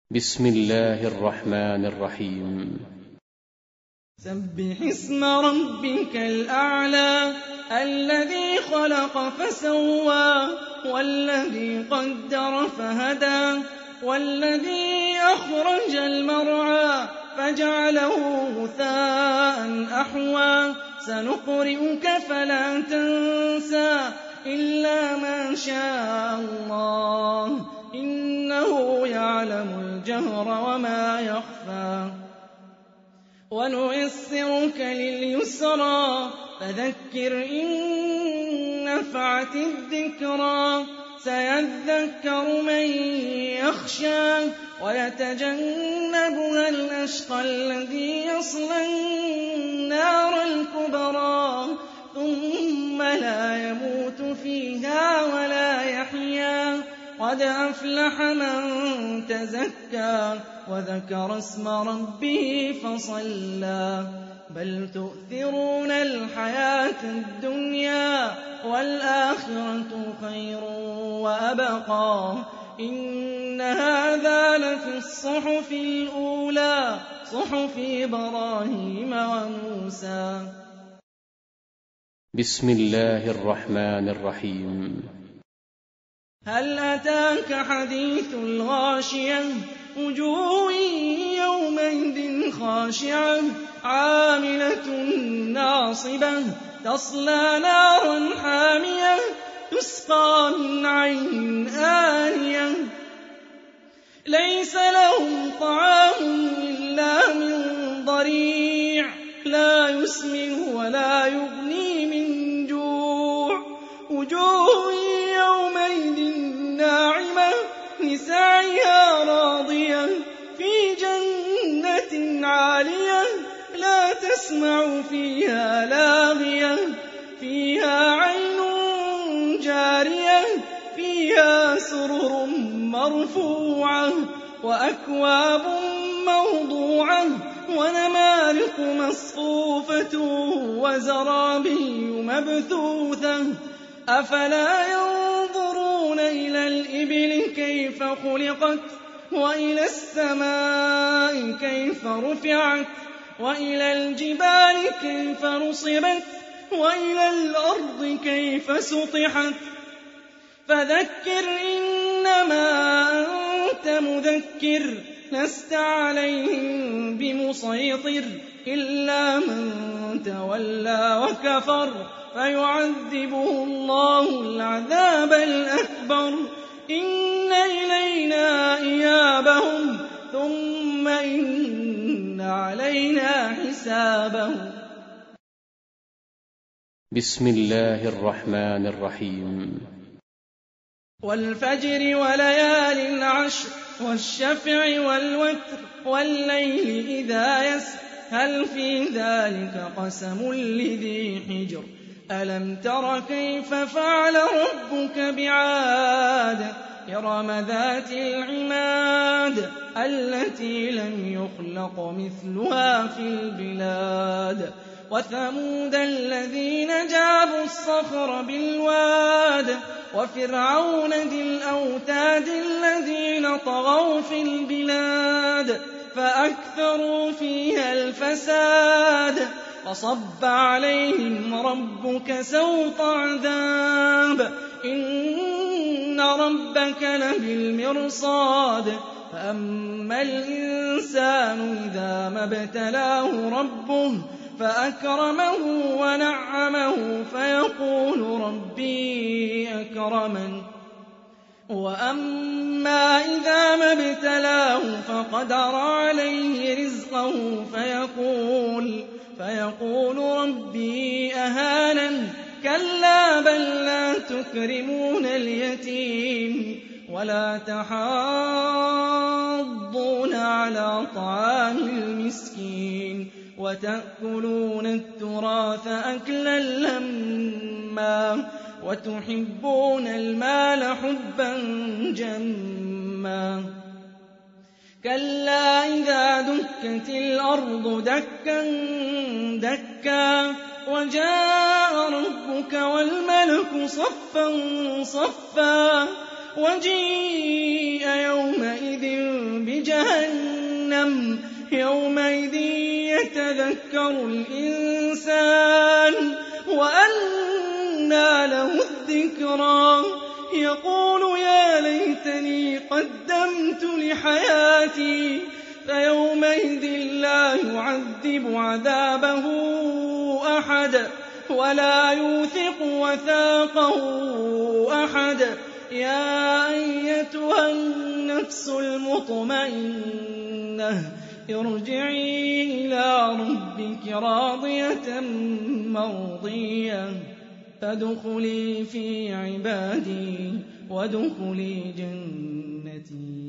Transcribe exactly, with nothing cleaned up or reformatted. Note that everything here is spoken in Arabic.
بسم الله الرحمن الرحيم. سبح اسم ربك الأعلى الذي خلق فسوى والذي قدر فهدى والذي أخرج المرعى فجعله غثاء أحوى سنقرئك فلا تنسى إلا ما شاء الله إنه يعلم الجهر وما يخفى ونيسرك لليسرى فذكر إن نفعت الذكرى سيذكر من يخشى ويتجنبها الأشقى الذي يصلى النار الكبرى ثم لا يموت فيها ولا يحيا قد أفلح من تزكى وذكر اسم ربه فصلى بل تؤثرون الحياة الدنيا والآخرة خير وأبقى إن هذا لفي الصحف الأولى صحف إبراهيم وموسى. بسم الله الرحمن الرحيم. هل أتاك حديث الغاشية وجوه يومئذ خاشعة عاملة ناصبة تصلى نارا حامية تسقى من عين آنية ليس لهم طعام إلا من ضريع لا يسمن ولا يغني من جوع وجوه يومئذ ناعمة لسعيها راضية في جنة عالية لا تسمع فيها لاغية فيها عين جارية فيها سرر مرفوعة وأكواب موضوعة ونمارق مصفوفة وزرابي مبثوثة أفلا ينظرون إلى الإبل كيف خلقت وإلى السماء كيف رفعت وإلى الجبال كيف نصبت وإلى الأرض كيف سطحت فذكر إنما أنت مذكر لست عليهم بمسيطر إلا من تولى وكفر فيعذبه الله العذاب الأكبر إن إلينا إيابهم ثم إن علينا حسابهم. بسم الله الرحمن الرحيم. والفجر وليال عشر والشفع والوتر والليل إذا يسر هل في ذلك قسم لذي حجر ألم تر كيف فعل ربك بعاد إرم ذات العماد التي لم يخلق مثلها في البلاد وثمود الذين جابوا الصخر بالواد وفرعون ذي الأوتاد الذين طغوا في البلاد فأكثروا فيها الفساد فصب عليهم ربك سوط عذاب إن ربك لبالمرصاد فأما الإنسان إذا ما ابتلاه ربه فأكرمه ونعمه فيقول ربي أكرمن وأما إذا ما ابتلاه فقدر عليه رزقه فيقول فيقول ربي أهانن كلا بل لا تكرمون اليتيم ولا تحاضون على طعام المسكين وتأكلون التراث أكلا لما وتحبون المال حبا جما كلا إذا دكت الأرض دكا دكا وجاء ربك والملك صفا صفا وجيء يومئذ بجهنم يومئذ يتذكر الإنسان وأنى له الذكرى يقول يا ليتني قدمت لحياتي فيومئذ لا يعذب عذابه أحد ولا يوثق وثاقه أحد يا أيتها النفس المطمئنة ارجعي إلى ربك راضية مرضية فادخلي في عبادي وادخلي جنتي